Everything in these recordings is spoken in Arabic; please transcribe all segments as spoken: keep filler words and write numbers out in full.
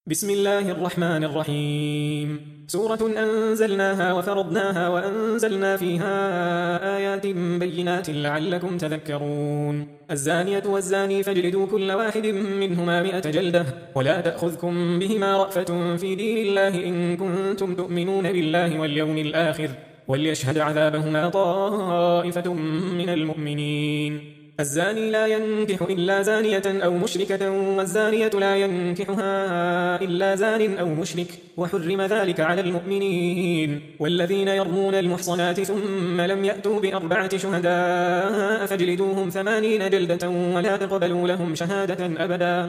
بسم الله الرحمن الرحيم. سورة أنزلناها وفرضناها وأنزلنا فيها آيات بينات لعلكم تذكرون. الزانية والزاني فاجلدوا كل واحد منهما مئة جلدة ولا تأخذكم بهما رأفة في دين الله إن كنتم تؤمنون بالله واليوم الآخر وليشهد عذابهما طائفة من المؤمنين. الزاني لا ينكح إلا زانية أو مشركة والزانية لا ينكحها إلا زان أو مشرك وحرم ذلك على المؤمنين. والذين يرمون المحصنات ثم لم يأتوا بأربعة شهداء فاجلدوهم ثمانين جلدة ولا تقبلوا لهم شهادة أبدا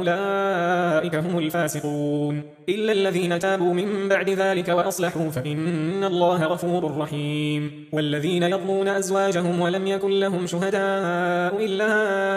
وأولئك هم الفاسقون إلا الذين تابوا من بعد ذلك وأصلحوا فإن الله غفور رحيم. والذين يرمون أزواجهم ولم يكن لهم شهداء إلا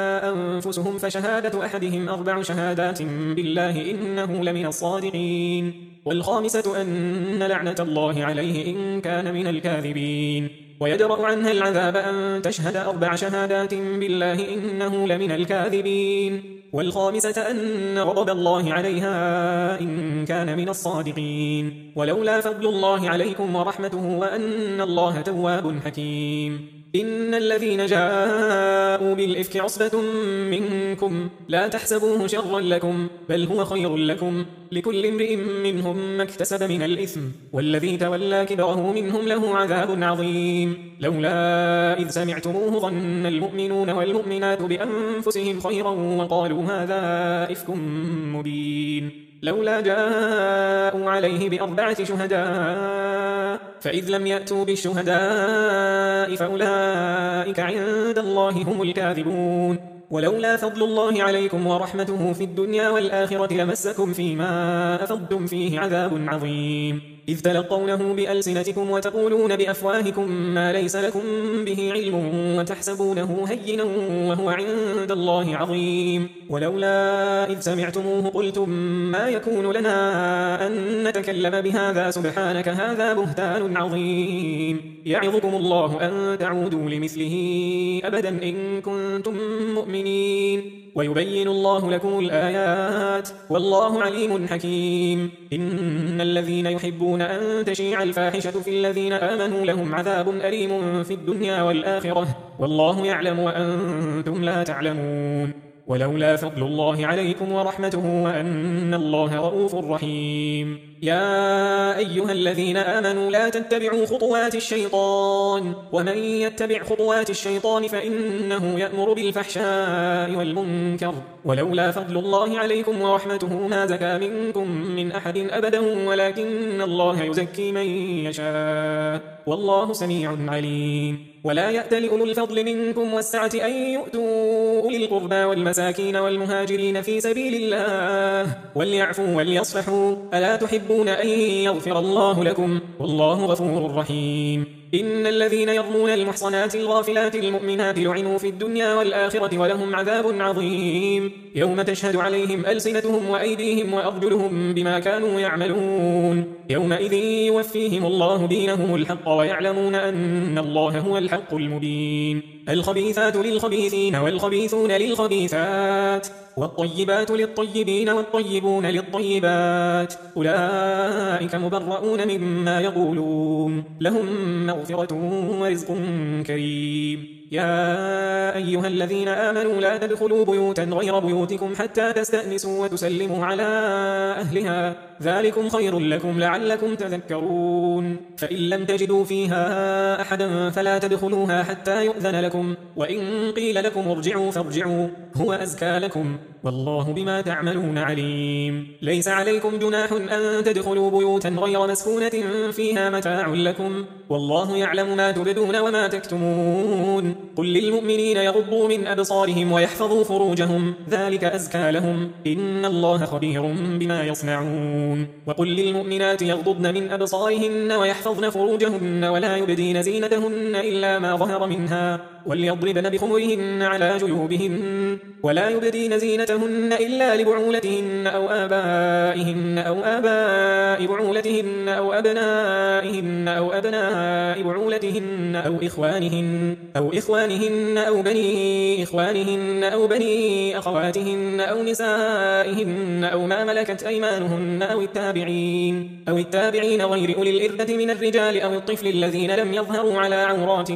أنفسهم فشهادة أحدهم أربع شهادات بالله إنه لمن الصادقين. والخامسة أن لعنة الله عليه إن كان من الكاذبين. ويدرأ عنها العذاب أن تشهد أربع شهادات بالله إنه لمن الكاذبين. والخامسة أن غضب الله عليها إن كان من الصادقين. ولولا فضل الله عليكم ورحمته وأن الله تواب حكيم. إن الذين جاءوا بالإفك عصبة منكم لا تحسبوه شرا لكم بل هو خير لكم لكل امرئ منهم ما اكتسب من الإثم والذي تولى كبره منهم له عذاب عظيم. لولا إذ سمعتموه ظن المؤمنون والمؤمنات بأنفسهم خيرا وقالوا هذا إفك مبين. لولا جاءوا عليه بأربعة شهداء فإذ لم يأتوا بالشهداء فأولئك عند الله هم الكاذبون. ولولا فضل الله عليكم ورحمته في الدنيا والآخرة لمسكم فيما أفضتم فيه عذاب عظيم إذ تلقونه بألسنتكم وتقولون بأفواهكم ما ليس لكم به علم وتحسبونه هينا وهو عند الله عظيم. ولولا إذ سمعتموه قلتم ما يكون لنا أن نتكلم بهذا سبحانك هذا بهتان عظيم. يعظكم الله أن تعودوا لمثله أبدا إن كنتم مؤمنين ويبين الله لكم الآيات والله عليم حكيم. إن الذين يحبون أن تشيع الفاحشة في الذين آمنوا لهم عذاب أليم في الدنيا والآخرة والله يعلم وأنتم لا تعلمون. ولولا فضل الله عليكم ورحمته وأن الله رؤوف رحيم. يا أيها الذين آمنوا لا تتبعوا خطوات الشيطان ومن يتبع خطوات الشيطان فإنه يأمر بالفحشاء والمنكر ولولا فضل الله عليكم ورحمته ما زكى منكم من أحد أبدا ولكن الله يزكي من يشاء والله سميع عليم. ولا يأتل أولو الفضل منكم والسعة أن يؤتوا أولي القربى والمساكين والمهاجرين في سبيل الله وليعفوا وليصفحوا ألا تحبون أن يغفر الله لكم والله غفور رحيم. إن الذين يرمون المحصنات الغافلات المؤمنات لعنوا في الدنيا والآخرة ولهم عذاب عظيم يوم تشهد عليهم ألسنتهم وأيديهم وأرجلهم بما كانوا يعملون يومئذ يوفيهم الله دينهم الحق ويعلمون أن الله هو الحق المبين. الخبيثات للخبيثين والخبيثون للخبيثات والطيبات للطيبين والطيبون للطيبات أولئك مبرؤون مما يقولون لهم مغفرة ورزق كريم. يا أيها الذين آمنوا لا تدخلوا بيوتا غير بيوتكم حتى تستأنسوا وتسلموا على أهلها ذلكم خير لكم لعلكم تذكرون. فإن لم تجدوا فيها أحدا فلا تدخلوها حتى يؤذن لكم وإن قيل لكم ارجعوا فارجعوا هو أزكى لكم والله بما تعملون عليم. ليس عليكم جناح أن تدخلوا بيوتا غير مسكونة فيها متاع لكم والله يعلم ما تبدون وما تكتمون. قل للمؤمنين يغضوا من أبصارهم ويحفظوا فروجهم ذلك أزكى لهم إن الله خبير بما يصنعون. وقل للمؤمنات يغضضن من أبصارهن ويحفظن فروجهن ولا يبدين زينتهن إلا ما ظهر منها وليضربن بخمرهن على جيوبهن ولا يبدين زينتهن إلا لبعولتهن أو آبائهن أو آباء بعولتهن أو أبنائهن أو أبناء بعولتهن أو إخوانهن أو إخوانهن إخوانهن أو بني إخوانهن أو بني أخواتهن أو نسائهن أو ما ملكت أيمانهن أو التابعين أو التابعين غير أولي الإربة من الرجال أو الطفل الذين لم يظهروا على عورات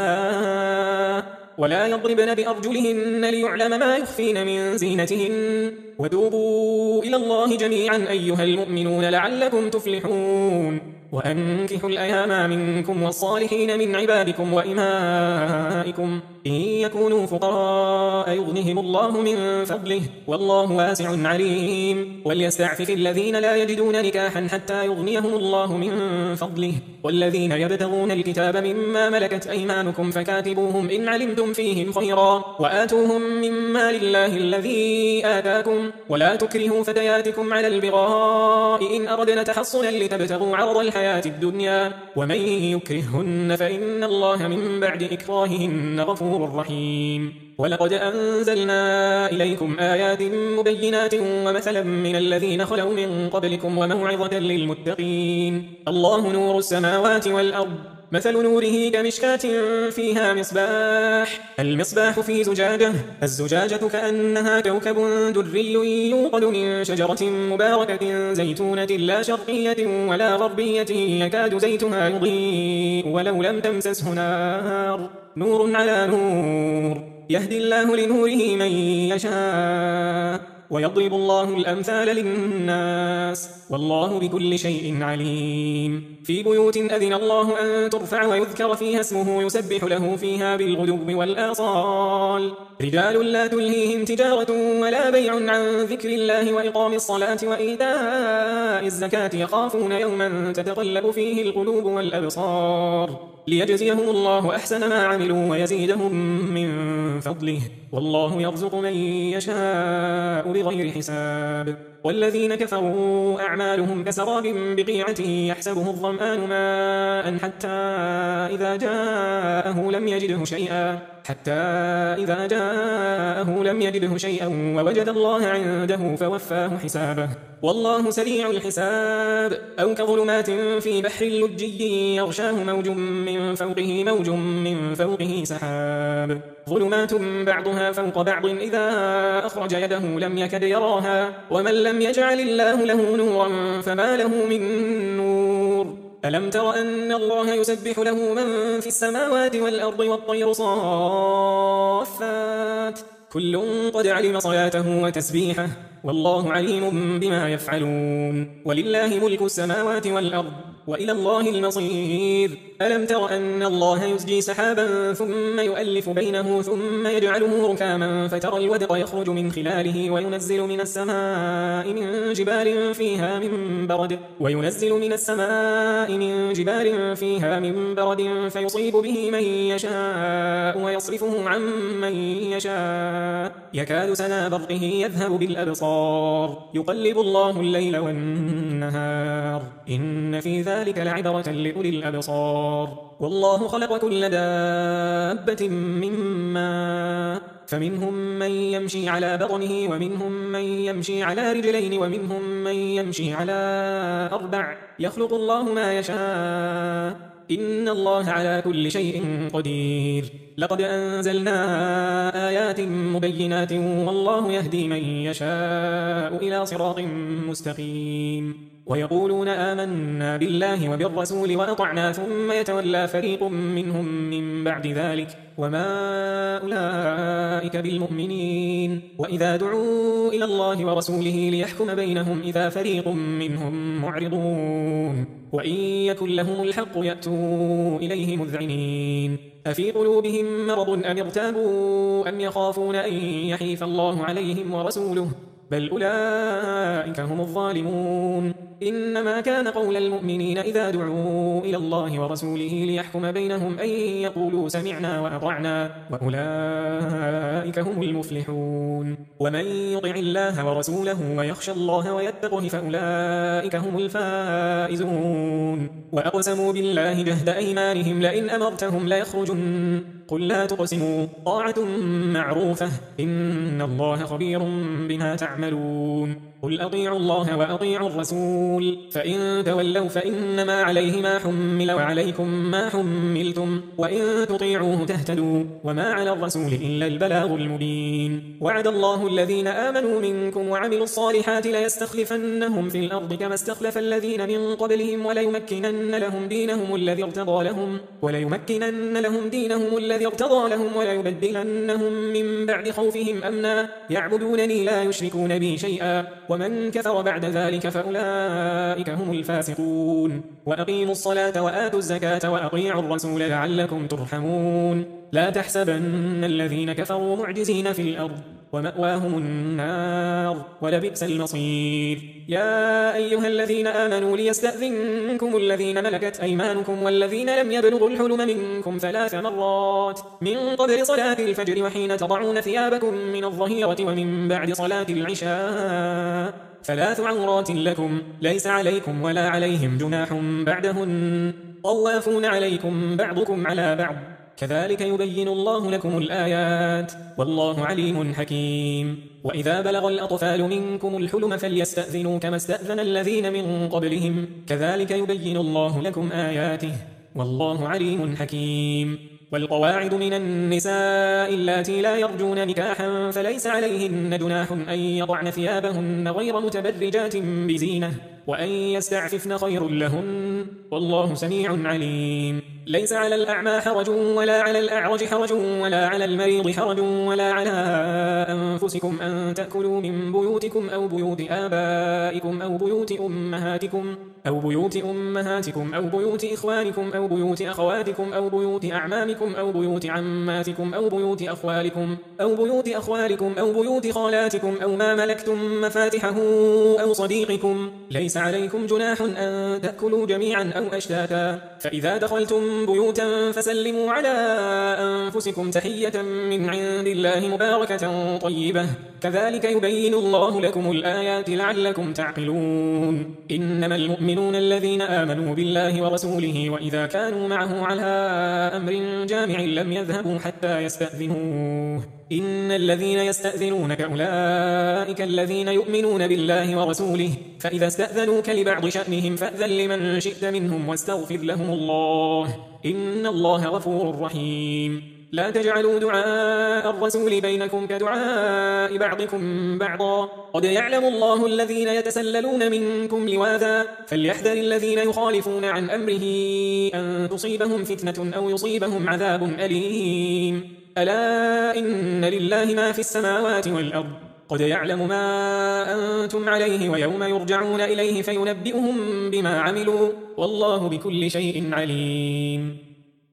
النساء ولا يضربن بأرجلهن ليعلم ما يخفين من زينتهن وتوبوا إلى الله جميعا أيها المؤمنون لعلكم تفلحون وأنكحوا الأيام منكم والصالحين من عبادكم وإمائكم إن يكونوا فقراء يغنهم الله من فضله والله واسع عليم وليستعفف الذين لا يجدون نكاحا حتى يغنيهم الله من فضله والذين يبتغون الكتاب مما ملكت أيمانكم فكاتبوهم إن علمتم فيهم خيرا وآتوهم مما لله الذي آتاكم ولا تكرهوا فتياتكم على البغاء إن أردنا تحصنا لتبتغوا عرض الحياة الدنيا ومن يكرههن فإن الله من بعد إكراههن غفور رحيم ولقد أنزلنا إليكم آيات مبينات ومثلا من الذين خلوا من قبلكم وموعظة للمتقين الله نور السماوات والأرض مثل نوره كمشكاة فيها مصباح المصباح في زجاجة الزجاجة كأنها كوكب دري يوقد من شجرة مباركة زيتونة لا شرقية ولا غربية يكاد زيتها يضيء ولو لم تمسسه نار نور على نور يهدي الله لنوره من يشاء ويضرب الله الأمثال للناس والله بكل شيء عليم في بيوت أذن الله أن ترفع ويذكر فيها اسمه يسبح له فيها بالغدو والآصال رجال لا تلهيهم تجارة ولا بيع عن ذكر الله وإقام الصلاة وإيتاء الزكاة يخافون يوما تتقلب فيه القلوب والأبصار ليجزيهم الله أحسن ما عملوا ويزيدهم من فضله والله يرزق من يشاء بغير حساب والذين كفروا أعمالهم كسراب بقيعة يحسبه الظمآن ماء حتى إذا جاءه لم يجده شيئا حتى إذا جاءه لم يجده شيئا ووجد الله عنده فوفاه حسابه والله سريع الحساب أو كظلمات في بحر لجي يغشاه موج من فوقه موج من فوقه سحاب ظلمات بعضها فوق بعض إذا أخرج يده لم يكد يراها ومن لم يجعل الله له نورا فما له من نور ألم تر أن الله يسبح له من في السماوات والأرض والطير صافات كل قد علم صلاته وتسبيحه والله عليم بما يفعلون ولله ملك السماوات والأرض وإلى الله المصير ألم تر أن الله يزجي سحابا ثم يؤلف بينه ثم يجعله ركاما فترى الودق يخرج من خلاله وينزل من السماء من جبال فيها من برد وينزل من السماء من جبال فيها من برد فيصيب به من يشاء ويصرفه عن من يشاء يكاد سنا برقه يذهب بالأبصار يقلب الله الليل والنهار إن في ذلك لعبرة لأولي الأبصار والله خلق كل دابة من ماء فمنهم من يمشي على بطنه ومنهم من يمشي على رجلين ومنهم من يمشي على أربع يخلق الله ما يشاء إن الله على كل شيء قدير لقد أنزلنا آيات مبينات والله يهدي من يشاء إلى صراط مستقيم ويقولون آمنا بالله وبالرسول وأطعنا ثم يتولى فريق منهم من بعد ذلك وما أولئك بالمؤمنين وإذا دعوا إلى الله ورسوله ليحكم بينهم إذا فريق منهم معرضون وإن يكن لهم الحق يأتوا إليه مذعنين أفي قلوبهم مرض أم ارتابوا أم يخافون أن يحيف الله عليهم ورسوله بل أولئك هم الظالمون إنما كان قول المؤمنين إذا دعوا إلى الله ورسوله ليحكم بينهم أن يقولوا سمعنا وأطعنا وأولئك هم المفلحون ومن يطع الله ورسوله ويخشى الله ويتقه فأولئك هم الفائزون وأقسموا بالله جهد أيمانهم لئن أمرتهم ليخرجن قل لا تقسموا طاعة معروفة إن الله خبير بما تعملون قل أطيعوا الله وأطيعوا الرسول فإن تولوا فإنما عليه ما حمل وعليكم ما حملتم وإن تطيعوه تهتدوا وما على الرسول إلا البلاغ المبين. وعد الله الذين آمنوا منكم وعملوا الصالحات ليستخلفنهم في الأرض كما استخلف الذين من قبلهم وليمكنن لهم دينهم الذي ارتضى لهم وليمكنن لهم دينهم الذي ارتضى لهم وليبدلنهم من بعد خوفهم أمنا يعبدونني لا يشركون بي شيئا ومن كفر بعد ذلك فأولئك هم الفاسقون. وأقيموا الصلاة وآتوا الزكاة وأطيعوا الرسول لعلكم ترحمون. لا تحسبن الذين كفروا معجزين في الأرض ومأواهم النار ولبئس المصير. يا أيها الذين آمنوا ليستأذنكم الذين ملكت أيمانكم والذين لم يبلغوا الحلم منكم ثلاث مرات من قبل صلاة الفجر وحين تضعون ثيابكم من الظهيرة ومن بعد صلاة العشاء ثلاث عورات لكم ليس عليكم ولا عليهم جناح بعدهن طوافون عليكم بعضكم على بعض كذلك يبين الله لكم الآيات والله عليم حكيم. وإذا بلغ الأطفال منكم الحلم فليستأذنوا كما استأذن الذين من قبلهم كذلك يبين الله لكم آياته والله عليم حكيم. والقواعد من النساء اللاتي لا يرجون نكاحا فليس عليهن جناح أن يضعن ثيابهن غير متبرجات بزينة وأن يستعففن خير لهن والله سميع عليم. ليس على الأعمى حرج ولا على الأعرج حرج ولا على المريض حرج ولا على أنفسكم أن تأكلوا من بيوتكم أو بيوت آبائكم أو بيوت أمهاتكم أو بيوت أمهاتكم أو بيوت إخوانكم أو بيوت أخواتكم أو بيوت أعمامكم أو بيوت عماتكم أو بيوت أخوالكم أو بيوت أخوالكم أو بيوت خالاتكم أو ما ملكتم مفاتحه أو صديقكم ليس عليكم جناح أن تأكلوا جميعا أو أشتاتا فإذا دخلتم بيوتا فسلموا على أنفسكم تحية من عند الله مباركة طيبة كذلك يبين الله لكم الآيات لعلكم تعقلون. إنما المؤمنون الذين آمنوا بالله ورسوله وإذا كانوا معه على أمر جامع لم يذهبوا حتى يستأذنوه إن الذين يستأذنونك أولئك الذين يؤمنون بالله ورسوله فإذا استأذنوك لبعض شأنهم فأذن لمن شئت منهم واستغفر لهم الله إن الله غفور رحيم. لا تجعلوا دعاء الرسول بينكم كدعاء بعضكم بعضا قد يعلم الله الذين يتسللون منكم لواذا فليحذر الذين يخالفون عن أمره أن تصيبهم فتنة أو يصيبهم عذاب أليم. ألا إن لله ما في السماوات والأرض قد يعلم ما أنتم عليه ويوم يرجعون إليه فينبئهم بما عملوا والله بكل شيء عليم.